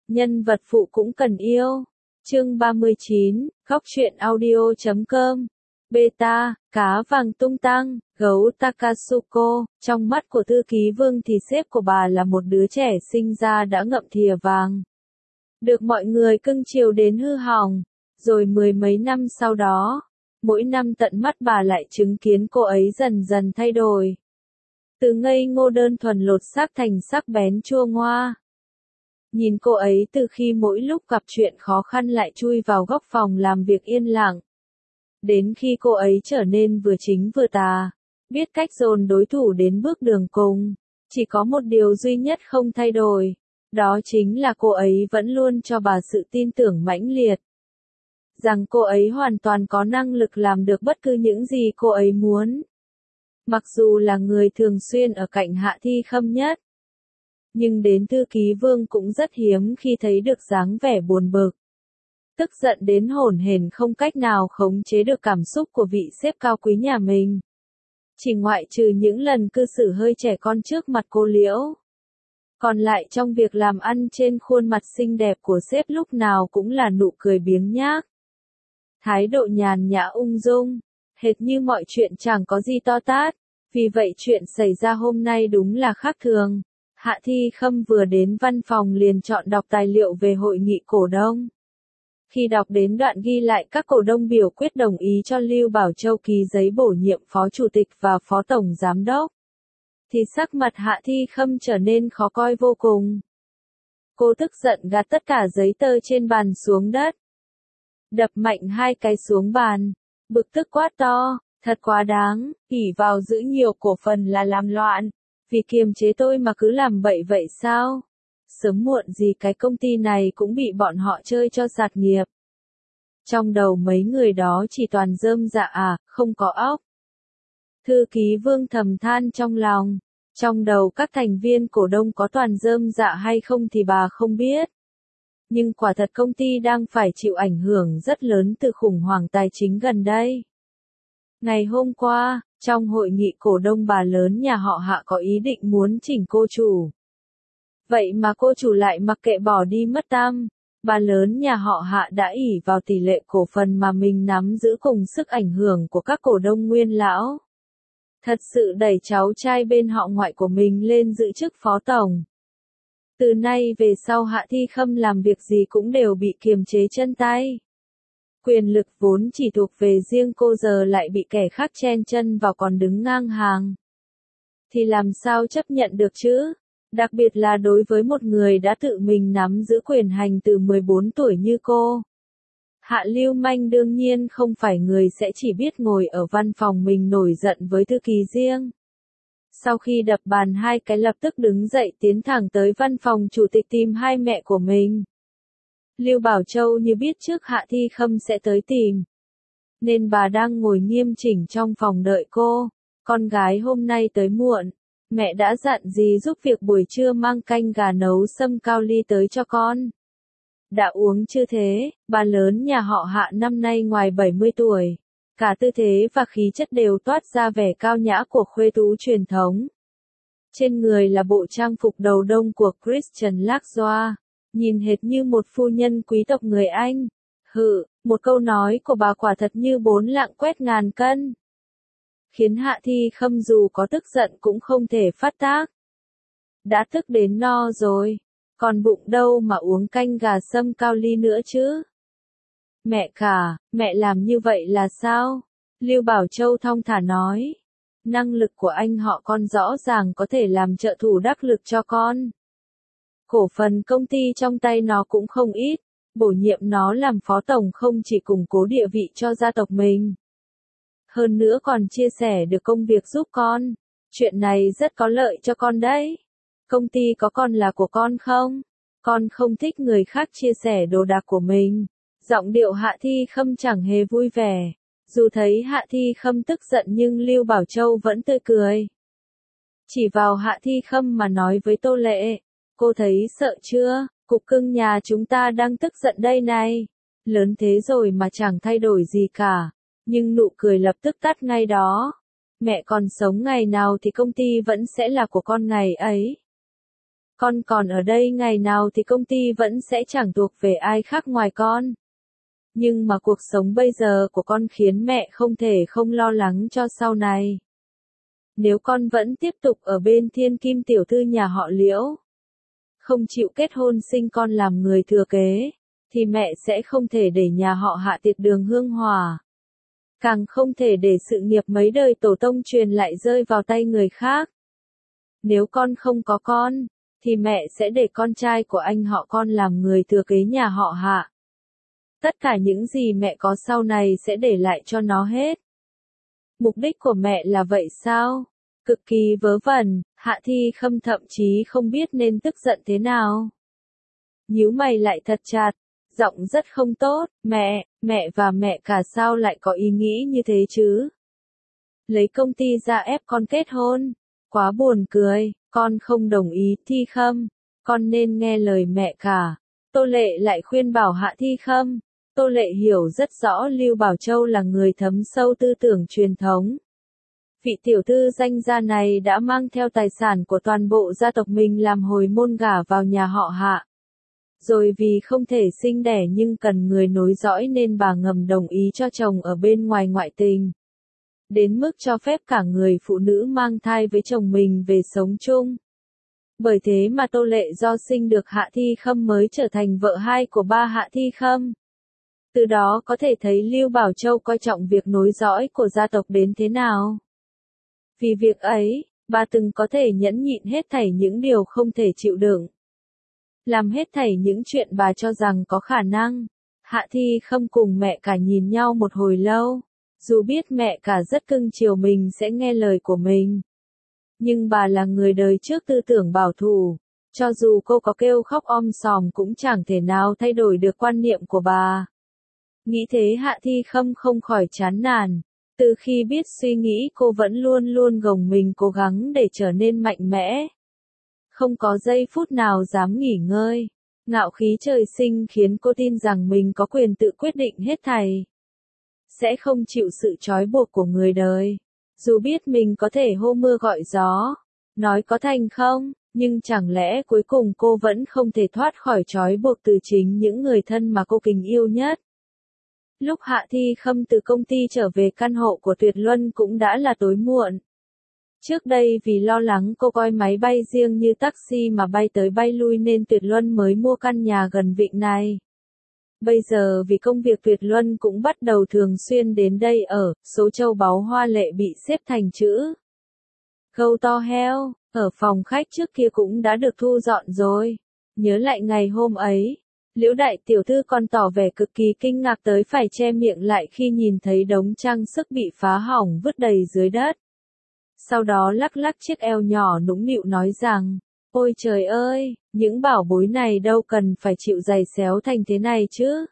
Nhân vật phụ cũng cần yêu. Chương 39, Góc truyện audio.com. Beta, cá vàng tung tăng, gấu Takatsuko. Trong mắt của thư ký Vương thì sếp của bà là một đứa trẻ sinh ra đã ngậm thìa vàng. Được mọi người cưng chiều đến hư hỏng. Rồi mười mấy năm sau đó, mỗi năm tận mắt bà lại chứng kiến cô ấy dần dần thay đổi. Từ ngây ngô đơn thuần lột xác thành sắc bén chua ngoa. Nhìn cô ấy từ khi mỗi lúc gặp chuyện khó khăn lại chui vào góc phòng làm việc yên lặng. Đến khi cô ấy trở nên vừa chính vừa tà, biết cách dồn đối thủ đến bước đường cùng. Chỉ có một điều duy nhất không thay đổi. Đó chính là cô ấy vẫn luôn cho bà sự tin tưởng mãnh liệt. Rằng cô ấy hoàn toàn có năng lực làm được bất cứ những gì cô ấy muốn. Mặc dù là người thường xuyên ở cạnh Hạ Thi Khâm nhất. Nhưng đến thư ký Vương cũng rất hiếm khi thấy được dáng vẻ buồn bực. Tức giận đến hổn hển không cách nào khống chế được cảm xúc của vị sếp cao quý nhà mình. Chỉ ngoại trừ những lần cư xử hơi trẻ con trước mặt cô Liễu. Còn lại trong việc làm ăn trên khuôn mặt xinh đẹp của sếp lúc nào cũng là nụ cười biếng nhác. Thái độ nhàn nhã ung dung, hệt như mọi chuyện chẳng có gì to tát. Vì vậy chuyện xảy ra hôm nay đúng là khác thường. Hạ Thi Khâm vừa đến văn phòng liền chọn đọc tài liệu về hội nghị cổ đông. Khi đọc đến đoạn ghi lại các cổ đông biểu quyết đồng ý cho Lưu Bảo Châu ký giấy bổ nhiệm phó chủ tịch và phó tổng giám đốc, thì sắc mặt Hạ Thi Khâm trở nên khó coi vô cùng. Cô tức giận gạt tất cả giấy tờ trên bàn xuống đất. Đập mạnh hai cái xuống bàn. Bực tức quát to, thật quá đáng, ỷ vào giữ nhiều cổ phần là làm loạn. Vì kiềm chế tôi mà cứ làm bậy vậy sao? Sớm muộn gì cái công ty này cũng bị bọn họ chơi cho sạt nghiệp. Trong đầu mấy người đó chỉ toàn rơm dạ không có óc. Thư ký Vương thầm than trong lòng. Trong đầu các thành viên cổ đông có toàn rơm dạ hay không thì bà không biết. Nhưng quả thật công ty đang phải chịu ảnh hưởng rất lớn từ khủng hoảng tài chính gần đây. Ngày hôm qua, trong hội nghị cổ đông bà lớn nhà họ Hạ có ý định muốn chỉnh cô chủ. Vậy mà cô chủ lại mặc kệ bỏ đi mất tăm. Bà lớn nhà họ Hạ đã ỷ vào tỷ lệ cổ phần mà mình nắm giữ cùng sức ảnh hưởng của các cổ đông nguyên lão. Thật sự đẩy cháu trai bên họ ngoại của mình lên giữ chức phó tổng. Từ nay về sau Hạ Thi Khâm làm việc gì cũng đều bị kiềm chế chân tay. Quyền lực vốn chỉ thuộc về riêng cô giờ lại bị kẻ khác chen chân vào còn đứng ngang hàng. Thì làm sao chấp nhận được chứ? Đặc biệt là đối với một người đã tự mình nắm giữ quyền hành từ 14 tuổi như cô. Hạ Lưu Manh đương nhiên không phải người sẽ chỉ biết ngồi ở văn phòng mình nổi giận với thư ký riêng. Sau khi đập bàn hai cái lập tức đứng dậy tiến thẳng tới văn phòng chủ tịch tìm hai mẹ của mình. Lưu Bảo Châu như biết trước Hạ Thi Khâm sẽ tới tìm. Nên bà đang ngồi nghiêm chỉnh trong phòng đợi cô. Con gái hôm nay tới muộn. Mẹ đã dặn gì giúp việc buổi trưa mang canh gà nấu sâm cao ly tới cho con. Đã uống chưa thế? Bà lớn nhà họ Hạ năm nay ngoài 70 tuổi. Cả tư thế và khí chất đều toát ra vẻ cao nhã của khuê tú truyền thống. Trên người là bộ trang phục đầu đông của Christian Lacroix. Nhìn hệt như một phu nhân quý tộc người Anh. Một câu nói của bà quả thật như bốn lạng quét ngàn cân. Khiến Hạ Thi Khâm dù có tức giận cũng không thể phát tác. Đã tức đến no rồi. Còn bụng đâu mà uống canh gà sâm cao ly nữa chứ. Mẹ làm như vậy là sao? Lưu Bảo Châu thong thả nói. Năng lực của anh họ con rõ ràng có thể làm trợ thủ đắc lực cho con. Cổ phần công ty trong tay nó cũng không ít. Bổ nhiệm nó làm phó tổng không chỉ củng cố địa vị cho gia tộc mình. Hơn nữa còn chia sẻ được công việc giúp con. Chuyện này rất có lợi cho con đấy. Công ty có còn là của con không? Con không thích người khác chia sẻ đồ đạc của mình. Giọng điệu Hạ Thi Khâm chẳng hề vui vẻ. Dù thấy Hạ Thi Khâm tức giận nhưng Lưu Bảo Châu vẫn tươi cười. Chỉ vào Hạ Thi Khâm mà nói với Tô Lệ. Cô thấy sợ chưa? Cục cưng nhà chúng ta đang tức giận đây này. Lớn thế rồi mà chẳng thay đổi gì cả. Nhưng nụ cười lập tức tắt ngay đó. Mẹ còn sống ngày nào thì công ty vẫn sẽ là của con ngày ấy. Con còn ở đây ngày nào thì công ty vẫn sẽ chẳng thuộc về ai khác ngoài con. Nhưng mà cuộc sống bây giờ của con khiến mẹ không thể không lo lắng cho sau này. Nếu con vẫn tiếp tục ở bên thiên kim tiểu thư nhà họ Liễu, không chịu kết hôn sinh con làm người thừa kế, thì mẹ sẽ không thể để nhà họ Hạ tiệt đường hương hỏa. Càng không thể để sự nghiệp mấy đời tổ tông truyền lại rơi vào tay người khác. Nếu con không có con, thì mẹ sẽ để con trai của anh họ con làm người thừa kế nhà họ Hạ. Tất cả những gì mẹ có sau này sẽ để lại cho nó hết. Mục đích của mẹ là vậy sao? Cực kỳ vớ vẩn, Hạ Thi Khâm thậm chí không biết nên tức giận thế nào. Nhíu mày lại thật chặt, giọng rất không tốt, mẹ và mẹ cả sao lại có ý nghĩ như thế chứ? Lấy công ty ra ép con kết hôn, quá buồn cười, con không đồng ý. Thi Khâm, con nên nghe lời mẹ cả. Tô Lệ lại khuyên bảo Hạ Thi Khâm. Tô Lệ hiểu rất rõ Lưu Bảo Châu là người thấm sâu tư tưởng truyền thống. Vị tiểu thư danh gia này đã mang theo tài sản của toàn bộ gia tộc mình làm hồi môn gả vào nhà họ Hạ. Rồi vì không thể sinh đẻ nhưng cần người nối dõi nên bà ngầm đồng ý cho chồng ở bên ngoài ngoại tình. Đến mức cho phép cả người phụ nữ mang thai với chồng mình về sống chung. Bởi thế mà Tô Lệ do sinh được Hạ Thi Khâm mới trở thành vợ hai của ba Hạ Thi Khâm. Từ đó có thể thấy Lưu Bảo Châu coi trọng việc nối dõi của gia tộc đến thế nào. Vì việc ấy, bà từng có thể nhẫn nhịn hết thảy những điều không thể chịu đựng. Làm hết thảy những chuyện bà cho rằng có khả năng. Hạ Thi Khâm cùng mẹ cả nhìn nhau một hồi lâu. Dù biết mẹ cả rất cưng chiều mình sẽ nghe lời của mình. Nhưng bà là người đời trước tư tưởng bảo thủ. Cho dù cô có kêu khóc sòm cũng chẳng thể nào thay đổi được quan niệm của bà. Nghĩ thế Hạ Thi Khâm không khỏi chán nản. Từ khi biết suy nghĩ cô vẫn luôn luôn gồng mình cố gắng để trở nên mạnh mẽ. Không có giây phút nào dám nghỉ ngơi. Ngạo khí trời sinh khiến cô tin rằng mình có quyền tự quyết định hết thảy. Sẽ không chịu sự trói buộc của người đời. Dù biết mình có thể hô mưa gọi gió. Nói có thành không, nhưng chẳng lẽ cuối cùng cô vẫn không thể thoát khỏi trói buộc từ chính những người thân mà cô kính yêu nhất. Lúc Hạ Thi Khâm từ công ty trở về căn hộ của Tuyệt Luân cũng đã là tối muộn. Trước đây vì lo lắng cô coi máy bay riêng như taxi mà bay tới bay lui nên Tuyệt Luân mới mua căn nhà gần vịnh này. Bây giờ vì công việc Tuyệt Luân cũng bắt đầu thường xuyên đến đây ở, số châu báu hoa lệ bị xếp thành chữ Gâu to heo, ở phòng khách trước kia cũng đã được thu dọn rồi. Nhớ lại ngày hôm ấy. Liễu đại tiểu thư còn tỏ vẻ cực kỳ kinh ngạc tới phải che miệng lại khi nhìn thấy đống trang sức bị phá hỏng vứt đầy dưới đất. Sau đó lắc lắc chiếc eo nhỏ nũng nịu nói rằng, ôi trời ơi, những bảo bối này đâu cần phải chịu giày xéo thành thế này chứ.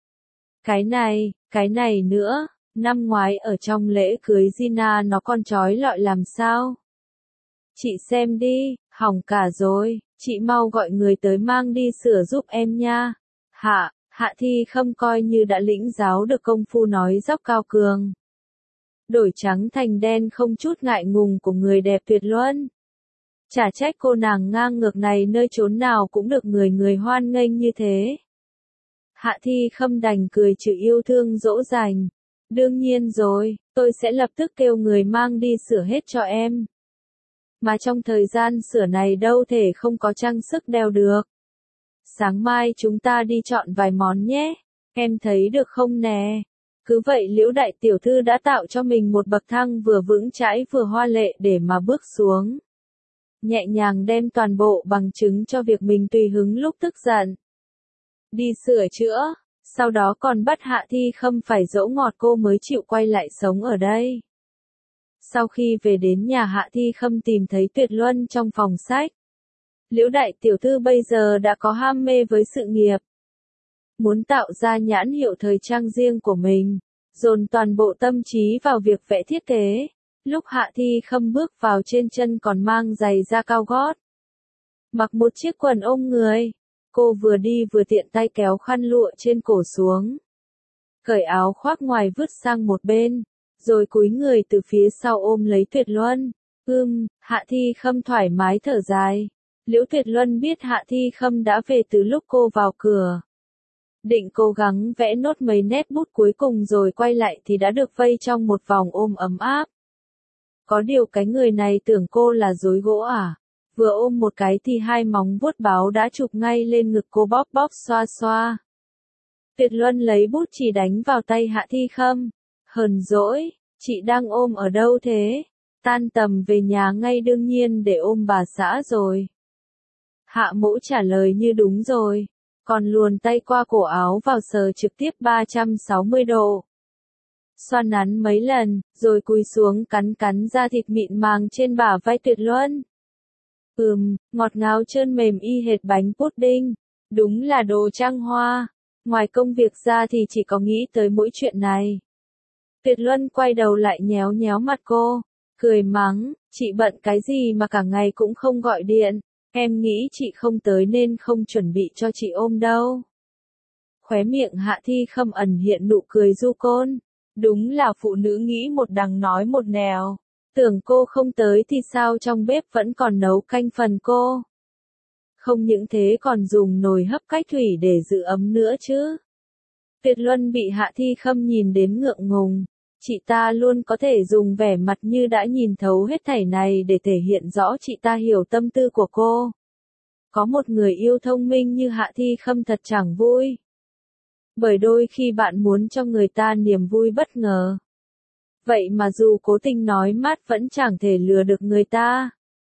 Cái này nữa, năm ngoái ở trong lễ cưới Gina nó còn trói lọi làm sao? Chị xem đi, hỏng cả rồi, chị mau gọi người tới mang đi sửa giúp em nha. Hạ Thi Khâm coi như đã lĩnh giáo được công phu nói dóc cao cường. Đổi trắng thành đen không chút ngại ngùng của người đẹp Tuyệt Luân. Chả trách cô nàng ngang ngược này nơi chốn nào cũng được người hoan nghênh như thế. Hạ Thi Khâm đành cười chữ yêu thương dỗ dành. Đương nhiên rồi, tôi sẽ lập tức kêu người mang đi sửa hết cho em. Mà trong thời gian sửa này đâu thể không có trang sức đeo được. Sáng mai chúng ta đi chọn vài món nhé, em thấy được không nè? Cứ vậy Liễu đại tiểu thư đã tạo cho mình một bậc thang vừa vững chãi vừa hoa lệ để mà bước xuống. Nhẹ nhàng đem toàn bộ bằng chứng cho việc mình tùy hứng lúc tức giận. Đi sửa chữa, sau đó còn bắt Hạ Thi Khâm phải dỗ ngọt cô mới chịu quay lại sống ở đây. Sau khi về đến nhà Hạ Thi Khâm tìm thấy Tuyệt Luân trong phòng sách. Liễu đại tiểu thư bây giờ đã có ham mê với sự nghiệp. Muốn tạo ra nhãn hiệu thời trang riêng của mình, dồn toàn bộ tâm trí vào việc vẽ thiết kế. Lúc Hạ Thi Khâm bước vào trên chân còn mang giày da cao gót. Mặc một chiếc quần ôm người, cô vừa đi vừa tiện tay kéo khăn lụa trên cổ xuống. Cởi áo khoác ngoài vứt sang một bên, rồi cúi người từ phía sau ôm lấy Tuyệt Luân. Hạ Thi Khâm thoải mái thở dài. Liễu Tuyệt Luân biết Hạ Thi Khâm đã về từ lúc cô vào cửa. Định cố gắng vẽ nốt mấy nét bút cuối cùng rồi quay lại thì đã được vây trong một vòng ôm ấm áp. Có điều cái người này tưởng cô là dối gỗ à? Vừa ôm một cái thì hai móng vuốt báo đã chụp ngay lên ngực cô bóp bóp xoa xoa. Tuyệt Luân lấy bút chì đánh vào tay Hạ Thi Khâm. Hờn dỗi, chị đang ôm ở đâu thế? Tan tầm về nhà ngay đương nhiên để ôm bà xã rồi. Hạ Mỗ trả lời như đúng rồi, còn luồn tay qua cổ áo vào sờ trực tiếp 360 độ. Xoa nắn mấy lần, rồi cúi xuống cắn cắn da thịt mịn màng trên bả vai Tuyệt Luân. Ngọt ngào trơn mềm y hệt bánh pudding, đúng là đồ trăng hoa. Ngoài công việc ra thì chỉ có nghĩ tới mỗi chuyện này. Tuyệt Luân quay đầu lại nhéo nhéo mặt cô, cười mắng, chị bận cái gì mà cả ngày cũng không gọi điện, em nghĩ chị không tới nên không chuẩn bị cho chị ôm đâu. Khóe miệng Hạ Thi Khâm ẩn hiện nụ cười du côn, đúng là phụ nữ nghĩ một đằng nói một nẻo, tưởng cô không tới thì sao trong bếp vẫn còn nấu canh phần cô. Không những thế còn dùng nồi hấp cách thủy để giữ ấm nữa chứ. Tuyệt Luân bị Hạ Thi Khâm nhìn đến ngượng ngùng. Chị ta luôn có thể dùng vẻ mặt như đã nhìn thấu hết thảy này để thể hiện rõ chị ta hiểu tâm tư của cô. Có một người yêu thông minh như Hạ Thi Khâm thật chẳng vui. Bởi đôi khi bạn muốn cho người ta niềm vui bất ngờ. Vậy mà dù cố tình nói mát vẫn chẳng thể lừa được người ta.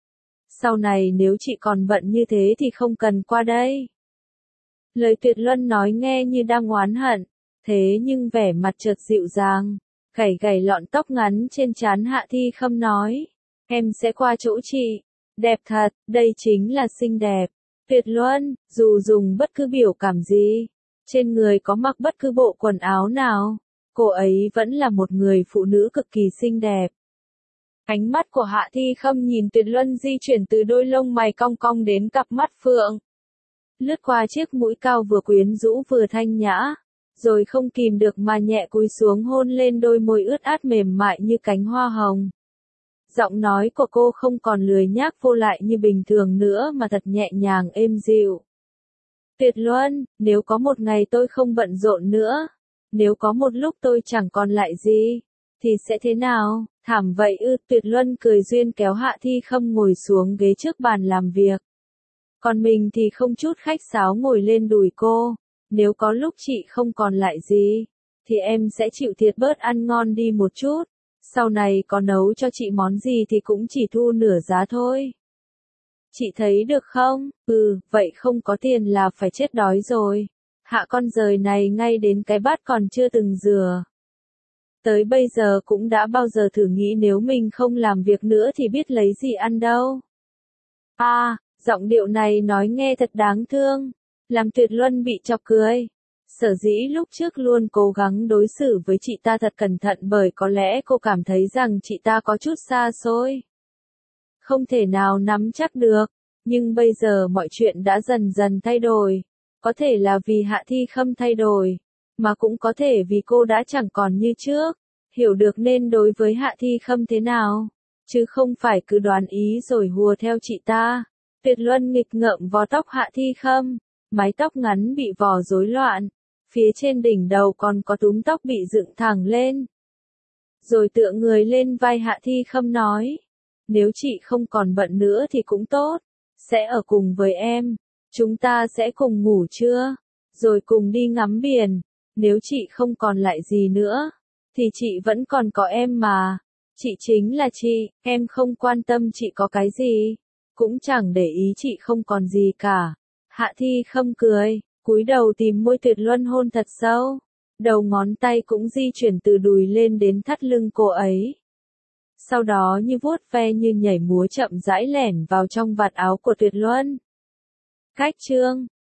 Sau này nếu chị còn bận như thế thì không cần qua đây. Lời Tuyệt Luân nói nghe như đang oán hận, thế nhưng vẻ mặt chợt dịu dàng, gảy gảy lọn tóc ngắn trên trán Hạ Thi Khâm nói, em sẽ qua chỗ chị. Đẹp thật, đây chính là xinh đẹp. Tuyệt Luân, dù dùng bất cứ biểu cảm gì, trên người có mặc bất cứ bộ quần áo nào, cô ấy vẫn là một người phụ nữ cực kỳ xinh đẹp. Ánh mắt của Hạ Thi Khâm nhìn Tuyệt Luân di chuyển từ đôi lông mày cong cong đến cặp mắt phượng. Lướt qua chiếc mũi cao vừa quyến rũ vừa thanh nhã, rồi không kìm được mà nhẹ cúi xuống hôn lên đôi môi ướt át mềm mại như cánh hoa hồng. Giọng nói của cô không còn lười nhác vô lại như bình thường nữa mà thật nhẹ nhàng êm dịu. Tuyệt Luân, nếu có một ngày tôi không bận rộn nữa, nếu có một lúc tôi chẳng còn lại gì, thì sẽ thế nào? Thảm vậy ư? Tuyệt Luân cười duyên kéo Hạ Thi Khâm ngồi xuống ghế trước bàn làm việc. Còn mình thì không chút khách sáo ngồi lên đùi cô. Nếu có lúc chị không còn lại gì, thì em sẽ chịu thiệt bớt ăn ngon đi một chút. Sau này có nấu cho chị món gì thì cũng chỉ thu nửa giá thôi. Chị thấy được không? Vậy không có tiền là phải chết đói rồi. Hạ con dời này ngay đến cái bát còn chưa từng rửa. Tới bây giờ cũng đã bao giờ thử nghĩ nếu mình không làm việc nữa thì biết lấy gì ăn đâu. Giọng điệu này nói nghe thật đáng thương, làm Tuyệt Luân bị chọc cười. Sở dĩ lúc trước luôn cố gắng đối xử với chị ta thật cẩn thận bởi có lẽ cô cảm thấy rằng chị ta có chút xa xôi. Không thể nào nắm chắc được, nhưng bây giờ mọi chuyện đã dần dần thay đổi. Có thể là vì Hạ Thi Khâm thay đổi, mà cũng có thể vì cô đã chẳng còn như trước, hiểu được nên đối với Hạ Thi Khâm thế nào, chứ không phải cứ đoán ý rồi hùa theo chị ta. Tuyệt Luân nghịch ngợm vò tóc Hạ Thi Khâm, mái tóc ngắn bị vò rối loạn, phía trên đỉnh đầu còn có túm tóc bị dựng thẳng lên. Rồi tựa người lên vai Hạ Thi Khâm nói, nếu chị không còn bận nữa thì cũng tốt, sẽ ở cùng với em, chúng ta sẽ cùng ngủ trưa, rồi cùng đi ngắm biển. Nếu chị không còn lại gì nữa, thì chị vẫn còn có em mà. Chị chính là chị, em không quan tâm chị có cái gì, cũng chẳng để ý chị không còn gì cả. Hạ Thi Khâm cười, cúi đầu tìm môi Tuyệt Luân hôn thật sâu. Đầu ngón tay cũng di chuyển từ đùi lên đến thắt lưng cô ấy. Sau đó như vuốt ve như nhảy múa chậm rãi lẻn vào trong vạt áo của Tuyệt Luân. Cách chương